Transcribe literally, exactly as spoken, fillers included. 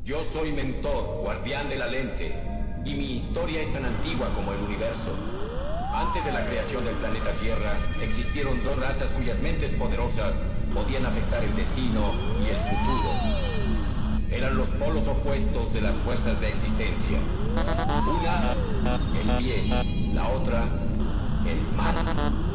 Yo soy Mentor, guardián de la lente, y mi historia es tan antigua como el universo. Antes de la creación del planeta Tierra, existieron dos razas cuyas mentes poderosas podían afectar el destino y el futuro. Eran los polos opuestos de las fuerzas de existencia. Una, el bien, la otra, el mal.